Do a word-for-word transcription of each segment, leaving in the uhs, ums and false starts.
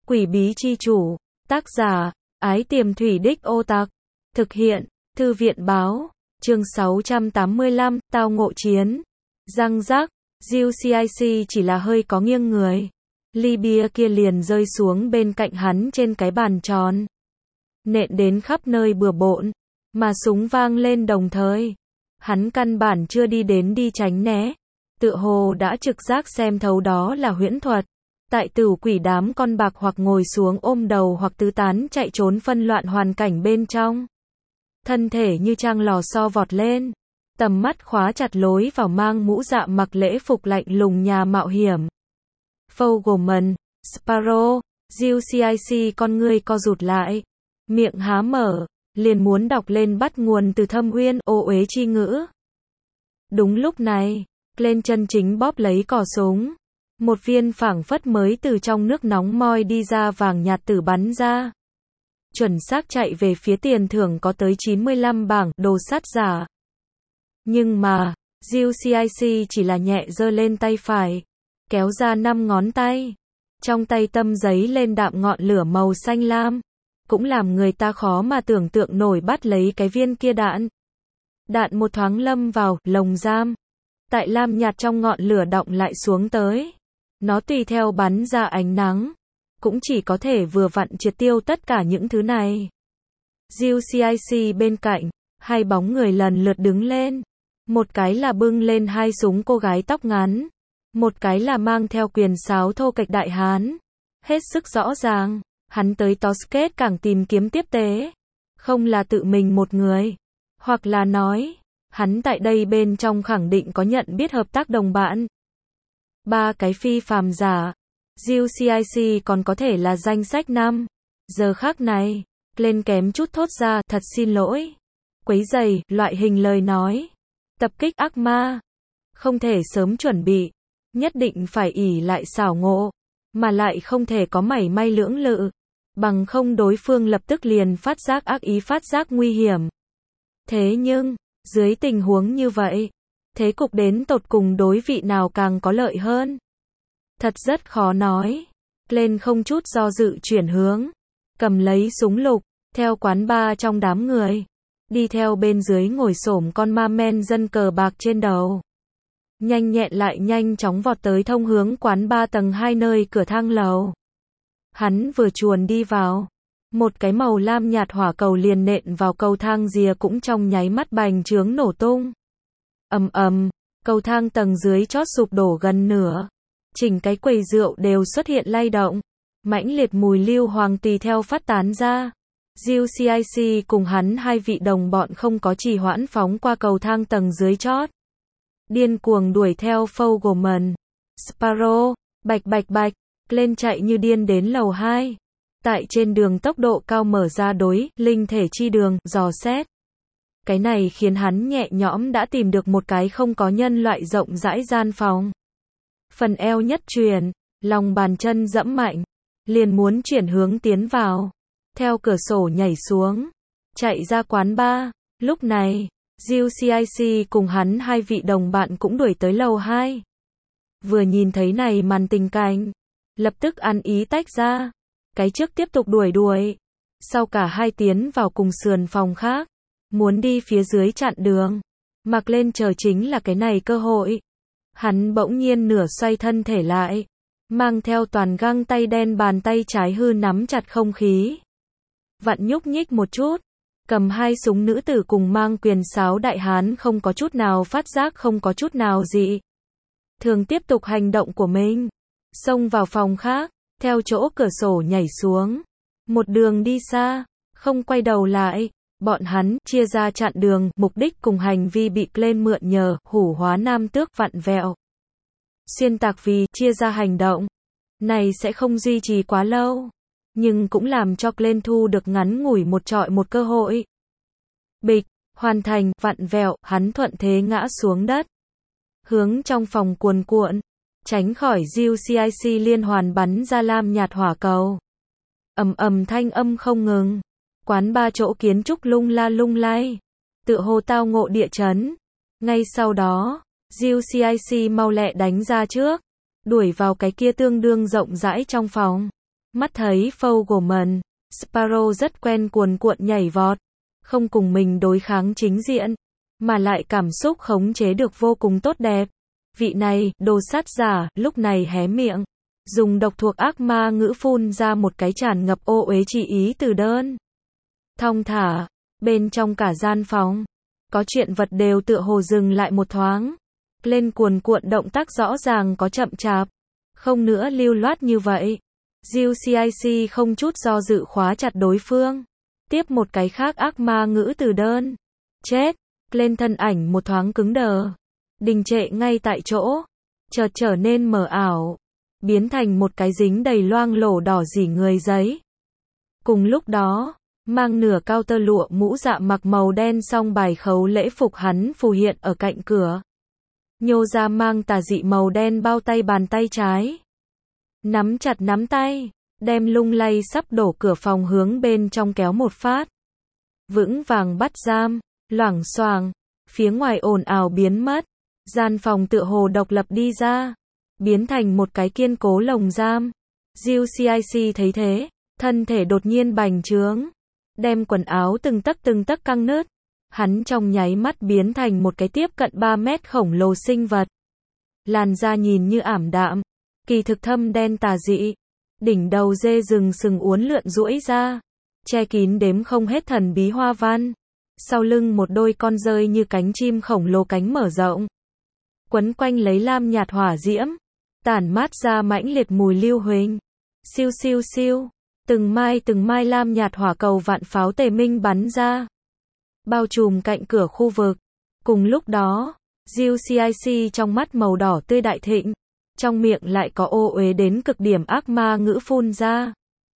Quỷ bí chi chủ, tác giả, Ái Tiềm Thủy Đích Ô Tặc, thực hiện, Thư viện báo, chương sáu trăm tám mươi lăm, tao ngộ chiến, răng rác, giê xê i xê chỉ là hơi có nghiêng người. Ly bia kia liền rơi xuống bên cạnh hắn trên cái bàn tròn. Nện đến khắp nơi bừa bộn, mà súng vang lên đồng thời. Hắn căn bản chưa đi đến đi tránh né, tựa hồ đã trực giác xem thấu đó là huyễn thuật. Tại tử quỷ đám con bạc hoặc ngồi xuống ôm đầu hoặc tứ tán chạy trốn phân loạn hoàn cảnh bên trong. Thân thể như trang lò xo vọt lên, tầm mắt khóa chặt lối vào mang mũ dạ mặc lễ phục lạnh lùng nhà mạo hiểm. Fogelman, Sparrow, giê xê i xê con ngươi co rụt lại, miệng há mở, liền muốn đọc lên bắt nguồn từ thâm uyên ô uế chi ngữ. Đúng lúc này, lên chân chính bóp lấy cò súng. Một viên phảng phất mới từ trong nước nóng moi đi ra vàng nhạt tử bắn ra. Chuẩn xác chạy về phía tiền thưởng có tới chín mươi lăm bảng đồ sát giả. Nhưng mà, giê xê i xê chỉ là nhẹ giơ lên tay phải, kéo ra năm ngón tay. Trong tay tâm giấy lên đạm ngọn lửa màu xanh lam, cũng làm người ta khó mà tưởng tượng nổi bắt lấy cái viên kia đạn. Đạn một thoáng lâm vào lồng giam. Tại lam nhạt trong ngọn lửa đọng lại xuống tới. Nó tùy theo bắn ra ánh nắng, cũng chỉ có thể vừa vặn triệt tiêu tất cả những thứ này. giê xê i xê bên cạnh, hai bóng người lần lượt đứng lên. Một cái là bưng lên hai súng cô gái tóc ngắn, một cái là mang theo quyền sáo thô kệch đại hán. Hết sức rõ ràng, hắn tới Tosket càng tìm kiếm tiếp tế, không là tự mình một người, hoặc là nói, hắn tại đây bên trong khẳng định có nhận biết hợp tác đồng bạn. Ba cái phi phàm giả, giê xê i xê còn có thể là danh sách năm. Giờ khác này, lên kém chút thốt ra, thật xin lỗi. Quấy rầy, loại hình lời nói. Tập kích ác ma. Không thể sớm chuẩn bị. Nhất định phải ỷ lại xảo ngộ. Mà lại không thể có mảy may lưỡng lự. Bằng không đối phương lập tức liền phát giác ác ý phát giác nguy hiểm. Thế nhưng, dưới tình huống như vậy, thế cục đến tột cùng đối vị nào càng có lợi hơn? Thật rất khó nói. Lên không chút do dự chuyển hướng, cầm lấy súng lục, theo quán bar trong đám người, đi theo bên dưới ngồi xổm con ma men dân cờ bạc trên đầu. Nhanh nhẹn lại nhanh chóng vọt tới thông hướng quán bar tầng hai nơi cửa thang lầu. Hắn vừa chuồn đi vào, một cái màu lam nhạt hỏa cầu liền nện vào cầu thang rìa cũng trong nháy mắt bành trướng nổ tung. Ầm ầm, cầu thang tầng dưới chót sụp đổ gần nửa. Chỉnh cái quầy rượu đều xuất hiện lay động. Mãnh liệt mùi lưu hoàng tùy theo phát tán ra. giê xê i xê cùng hắn hai vị đồng bọn không có trì hoãn phóng qua cầu thang tầng dưới chót. Điên cuồng đuổi theo Fogelman, Sparrow, bạch bạch bạch, lên chạy như điên đến lầu hai. Tại trên đường tốc độ cao mở ra đối, linh thể chi đường, dò xét. Cái này khiến hắn nhẹ nhõm đã tìm được một cái không có nhân loại rộng rãi gian phòng. Phần eo nhất truyền, lòng bàn chân dẫm mạnh, liền muốn chuyển hướng tiến vào. Theo cửa sổ nhảy xuống, chạy ra quán bar. Lúc này, giê xê i xê cùng hắn hai vị đồng bạn cũng đuổi tới lầu hai. Vừa nhìn thấy này màn tình cảnh, lập tức ăn ý tách ra. Cái trước tiếp tục đuổi đuổi. Sau cả hai tiến vào cùng sườn phòng khác. Muốn đi phía dưới chặn đường. Mặc lên chờ chính là cái này cơ hội. Hắn bỗng nhiên nửa xoay thân thể lại. Mang theo toàn găng tay đen bàn tay trái hư nắm chặt không khí. Vặn nhúc nhích một chút. Cầm hai súng nữ tử cùng mang quyền sáo đại hán không có chút nào phát giác không có chút nào dị. Thường tiếp tục hành động của mình. Xông vào phòng khác. Theo chỗ cửa sổ nhảy xuống. Một đường đi xa. Không quay đầu lại. Bọn hắn chia ra chặn đường, mục đích cùng hành vi bị lên mượn nhờ, hủ hóa nam tước vặn vẹo. Xuyên tạc vì chia ra hành động. Này sẽ không duy trì quá lâu. Nhưng cũng làm cho lên thu được ngắn ngủi một trọi một cơ hội. Bịch, hoàn thành, vặn vẹo, hắn thuận thế ngã xuống đất. Hướng trong phòng cuồn cuộn. Tránh khỏi giê xê i xê liên hoàn bắn ra lam nhạt hỏa cầu. Ầm ầm thanh âm không ngừng. Quán ba chỗ kiến trúc lung la lung lay. Tựa hồ tao ngộ địa chấn. Ngay sau đó, giê xê i xê mau lẹ đánh ra trước. Đuổi vào cái kia tương đương rộng rãi trong phòng. Mắt thấy Fogelman, Sparrow rất quen cuồn cuộn nhảy vọt, không cùng mình đối kháng chính diện, mà lại cảm xúc khống chế được vô cùng tốt đẹp. Vị này, đồ sát giả, lúc này hé miệng, dùng độc thuộc ác ma ngữ phun ra một cái tràn ngập ô uế chi ý từ đơn. Thong thả, bên trong cả gian phòng, có chuyện vật đều tựa hồ dừng lại một thoáng. Lên cuồn cuộn động tác rõ ràng có chậm chạp, không nữa lưu loát như vậy. giê xê i xê không chút do dự khóa chặt đối phương. Tiếp một cái khác ác ma ngữ từ đơn. Chết. Lên thân ảnh một thoáng cứng đờ. Đình trệ ngay tại chỗ. Chợt trở nên mờ ảo. Biến thành một cái dính đầy loang lổ đỏ rỉ người giấy. Cùng lúc đó, mang nửa cao tơ lụa mũ dạ mặc màu đen song bài khấu lễ phục hắn phù hiện ở cạnh cửa. Nhô ra mang tà dị màu đen bao tay bàn tay trái. Nắm chặt nắm tay, đem lung lay sắp đổ cửa phòng hướng bên trong kéo một phát. Vững vàng bắt giam, loảng xoảng, phía ngoài ồn ào biến mất. Gian phòng tựa hồ độc lập đi ra, biến thành một cái kiên cố lồng giam. giê xê i xê thấy thế, thân thể đột nhiên bành trướng, đem quần áo từng tấc từng tấc căng nứt. Hắn trong nháy mắt biến thành một cái tiếp cận ba mét khổng lồ sinh vật. Làn da nhìn như ảm đạm, kỳ thực thâm đen tà dị. Đỉnh đầu dê rừng sừng uốn lượn duỗi ra, che kín đếm không hết thần bí hoa văn. Sau lưng một đôi con rơi như cánh chim khổng lồ cánh mở rộng, quấn quanh lấy lam nhạt hỏa diễm, tản mát ra mãnh liệt mùi lưu huỳnh. Siêu siêu siêu, từng mai từng mai lam nhạt hỏa cầu vạn pháo tề minh bắn ra, bao trùm cạnh cửa khu vực. Cùng lúc đó, giê xê i xê trong mắt màu đỏ tươi đại thịnh, trong miệng lại có ô uế đến cực điểm ác ma ngữ phun ra.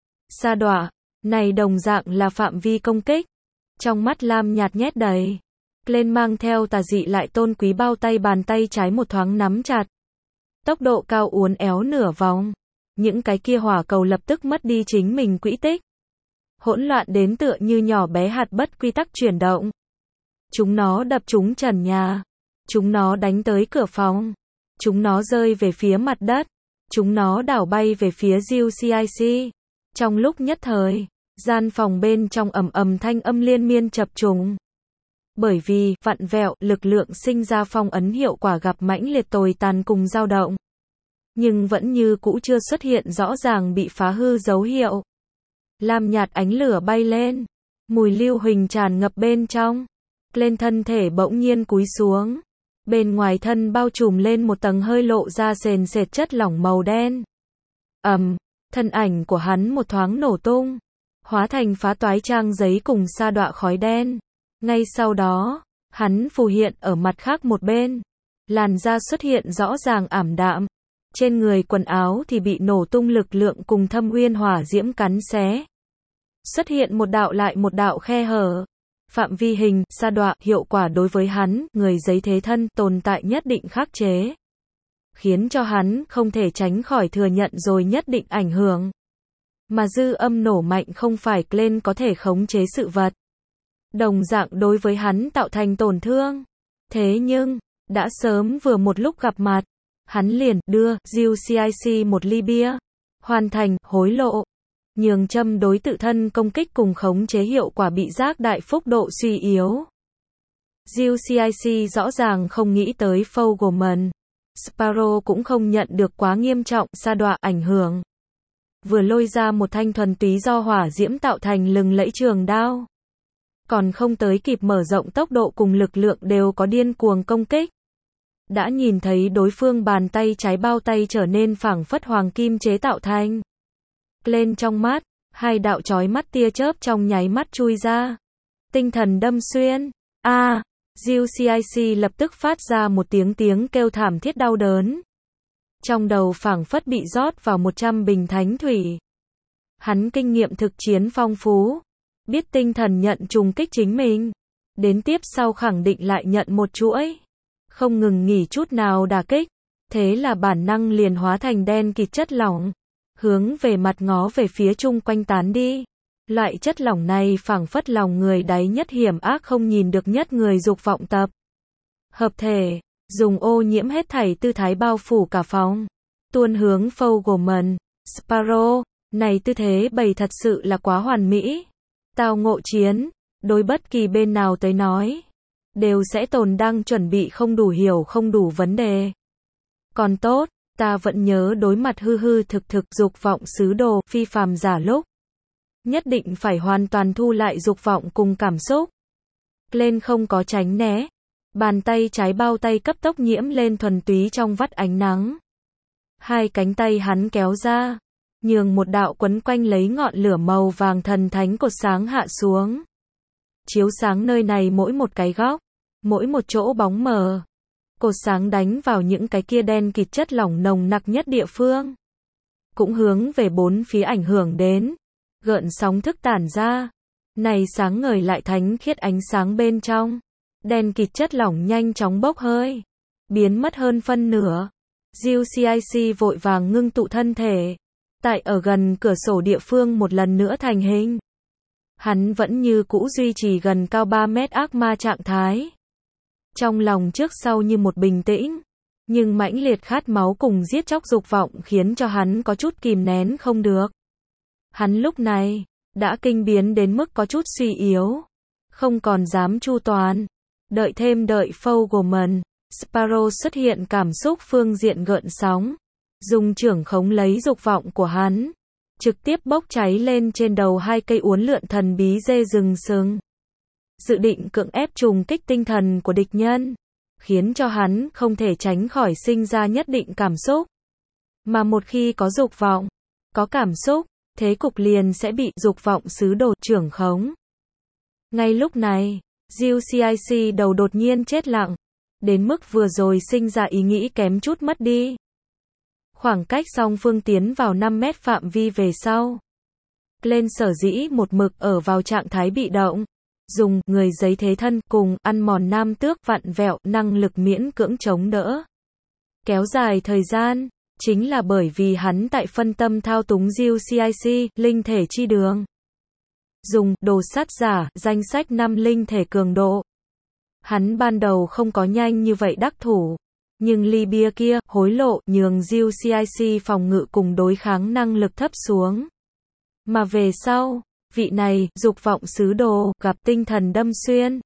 Sa đọa, này đồng dạng là phạm vi công kích. Trong mắt lam nhạt nhét đầy, lên mang theo tà dị lại tôn quý bao tay bàn tay trái một thoáng nắm chặt. Tốc độ cao uốn éo nửa vòng, những cái kia hỏa cầu lập tức mất đi chính mình quỹ tích. Hỗn loạn đến tựa như nhỏ bé hạt bất quy tắc chuyển động. Chúng nó đập trúng trần nhà, chúng nó đánh tới cửa phòng, chúng nó rơi về phía mặt đất, chúng nó đảo bay về phía giê xê i xê. Trong lúc nhất thời, gian phòng bên trong ầm ầm thanh âm liên miên chập trùng. Bởi vì, vặn vẹo, lực lượng sinh ra phong ấn hiệu quả gặp mãnh liệt tồi tàn cùng dao động. Nhưng vẫn như cũ chưa xuất hiện rõ ràng bị phá hư dấu hiệu. Lam nhạt ánh lửa bay lên, mùi lưu huỳnh tràn ngập bên trong. Lên thân thể bỗng nhiên cúi xuống. Bên ngoài thân bao trùm lên một tầng hơi lộ ra sền sệt chất lỏng màu đen. Ầm, um, thân ảnh của hắn một thoáng nổ tung, hóa thành phá toái trang giấy cùng sa đọa khói đen. Ngay sau đó, hắn phù hiện ở mặt khác một bên. Làn da xuất hiện rõ ràng ảm đạm. Trên người quần áo thì bị nổ tung lực lượng cùng thâm uyên hỏa diễm cắn xé. Xuất hiện một đạo lại một đạo khe hở. Phạm vi hình, sa đọa, hiệu quả đối với hắn, người giấy thế thân, tồn tại nhất định khắc chế. Khiến cho hắn không thể tránh khỏi thừa nhận rồi nhất định ảnh hưởng. Mà dư âm nổ mạnh không phải Glenn có thể khống chế sự vật. Đồng dạng đối với hắn tạo thành tổn thương. Thế nhưng, đã sớm vừa một lúc gặp mặt, hắn liền đưa giê xê i xê một ly bia, hoàn thành hối lộ, nhường châm đối tự thân công kích cùng khống chế hiệu quả bị giác đại phúc độ suy yếu. giê xê i xê rõ ràng không nghĩ tới Fogelman, Sparrow cũng không nhận được quá nghiêm trọng sa đọa ảnh hưởng. Vừa lôi ra một thanh thuần túy do hỏa diễm tạo thành lừng lẫy trường đao. Còn không tới kịp mở rộng tốc độ cùng lực lượng đều có điên cuồng công kích. Đã nhìn thấy đối phương bàn tay trái bao tay trở nên phảng phất hoàng kim chế tạo thành. Lên trong mắt, hai đạo chói mắt tia chớp trong nháy mắt chui ra. Tinh thần đâm xuyên. A, à, giê xê i xê lập tức phát ra một tiếng tiếng kêu thảm thiết đau đớn. Trong đầu phảng phất bị rót vào một trăm bình thánh thủy. Hắn kinh nghiệm thực chiến phong phú, biết tinh thần nhận trùng kích chính mình, đến tiếp sau khẳng định lại nhận một chuỗi, không ngừng nghỉ chút nào đả kích, thế là bản năng liền hóa thành đen kịt chất lỏng, hướng về mặt ngó về phía chung quanh tán đi. Loại chất lỏng này phảng phất lòng người đáy nhất hiểm ác không nhìn được nhất người dục vọng tập. Hợp thể, dùng ô nhiễm hết thảy tư thái bao phủ cả phòng, tuôn hướng Fogelman, Sparrow, Này tư thế bày thật sự là quá hoàn mỹ. Tao ngộ chiến, đối bất kỳ bên nào tới nói, đều sẽ tồn đang chuẩn bị không đủ hiểu không đủ vấn đề. Còn tốt, ta vẫn nhớ đối mặt hư hư thực thực dục vọng sứ đồ phi phàm giả lúc. Nhất định phải hoàn toàn thu lại dục vọng cùng cảm xúc. Lên không có tránh né. Bàn tay trái bao tay cấp tốc nhiễm lên thuần túy trong vắt ánh nắng. Hai cánh tay hắn kéo ra, nhường một đạo quấn quanh lấy ngọn lửa màu vàng thần thánh cột sáng hạ xuống. Chiếu sáng nơi này mỗi một cái góc, mỗi một chỗ bóng mờ. Cột sáng đánh vào những cái kia đen kịt chất lỏng nồng nặc nhất địa phương. Cũng hướng về bốn phía ảnh hưởng đến. Gợn sóng thức tản ra. Này sáng ngời lại thánh khiết ánh sáng bên trong. Đen kịt chất lỏng nhanh chóng bốc hơi. Biến mất hơn phân nửa. giê xê i xê vội vàng ngưng tụ thân thể. Tại ở gần cửa sổ địa phương một lần nữa thành hình. Hắn vẫn như cũ duy trì gần cao ba mét ác ma trạng thái. Trong lòng trước sau như một bình tĩnh. Nhưng mãnh liệt khát máu cùng giết chóc dục vọng khiến cho hắn có chút kìm nén không được. Hắn lúc này, đã kinh biến đến mức có chút suy yếu. Không còn dám chu toàn. Đợi thêm đợi Fogelman, Sparrow xuất hiện cảm xúc phương diện gợn sóng. Dùng trưởng khống lấy dục vọng của hắn. Trực tiếp bốc cháy lên trên đầu hai cây uốn lượn thần bí dê rừng sừng. Dự định cưỡng ép trùng kích tinh thần của địch nhân. Khiến cho hắn không thể tránh khỏi sinh ra nhất định cảm xúc. Mà một khi có dục vọng, có cảm xúc, thế cục liền sẽ bị dục vọng sứ đồ trưởng khống. Ngay lúc này, giê xê i xê đầu đột nhiên chết lặng. Đến mức vừa rồi sinh ra ý nghĩ kém chút mất đi. Khoảng cách song phương tiến vào năm mét phạm vi về sau. Lên sở dĩ một mực ở vào trạng thái bị động. Dùng người giấy thế thân cùng ăn mòn nam tước vặn vẹo năng lực miễn cưỡng chống đỡ. Kéo dài thời gian, chính là bởi vì hắn tại phân tâm thao túng giê xê i xê, linh thể chi đường. Dùng đồ sát giả, danh sách năm linh thể cường độ. Hắn ban đầu không có nhanh như vậy đắc thủ. Nhưng ly bia kia, hối lộ, nhường giê xê i xê phòng ngự cùng đối kháng năng lực thấp xuống. Mà về sau, vị này, dục vọng sứ đồ, gặp tinh thần đâm xuyên.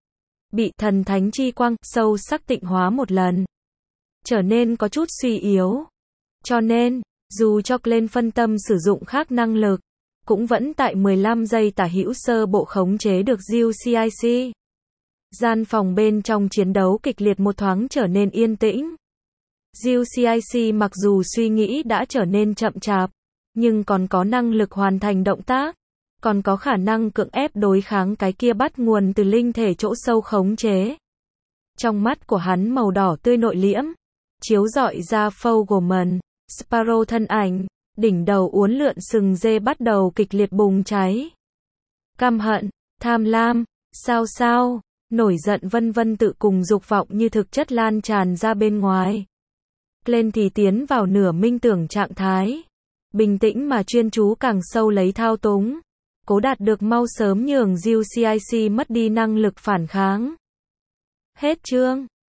Bị thần thánh chi quang, sâu sắc tịnh hóa một lần. Trở nên có chút suy yếu. Cho nên, dù cho lên phân tâm sử dụng khác năng lực, cũng vẫn tại mười lăm giây tả hữu sơ bộ khống chế được giê xê i xê. Gian phòng bên trong chiến đấu kịch liệt một thoáng trở nên yên tĩnh. giê xê i xê mặc dù suy nghĩ đã trở nên chậm chạp, nhưng còn có năng lực hoàn thành động tác, còn có khả năng cưỡng ép đối kháng cái kia bắt nguồn từ linh thể chỗ sâu khống chế. Trong mắt của hắn màu đỏ tươi nội liễm, chiếu rọi ra Fogelman, Sparrow thân ảnh, đỉnh đầu uốn lượn sừng dê bắt đầu kịch liệt bùng cháy. Căm hận, tham lam, sao sao, nổi giận vân vân tự cùng dục vọng như thực chất lan tràn ra bên ngoài. Lên thì tiến vào nửa minh tưởng trạng thái. Bình tĩnh mà chuyên chú càng sâu lấy thao túng. Cố đạt được mau sớm nhường giê xê i xê mất đi năng lực phản kháng. Hết chương.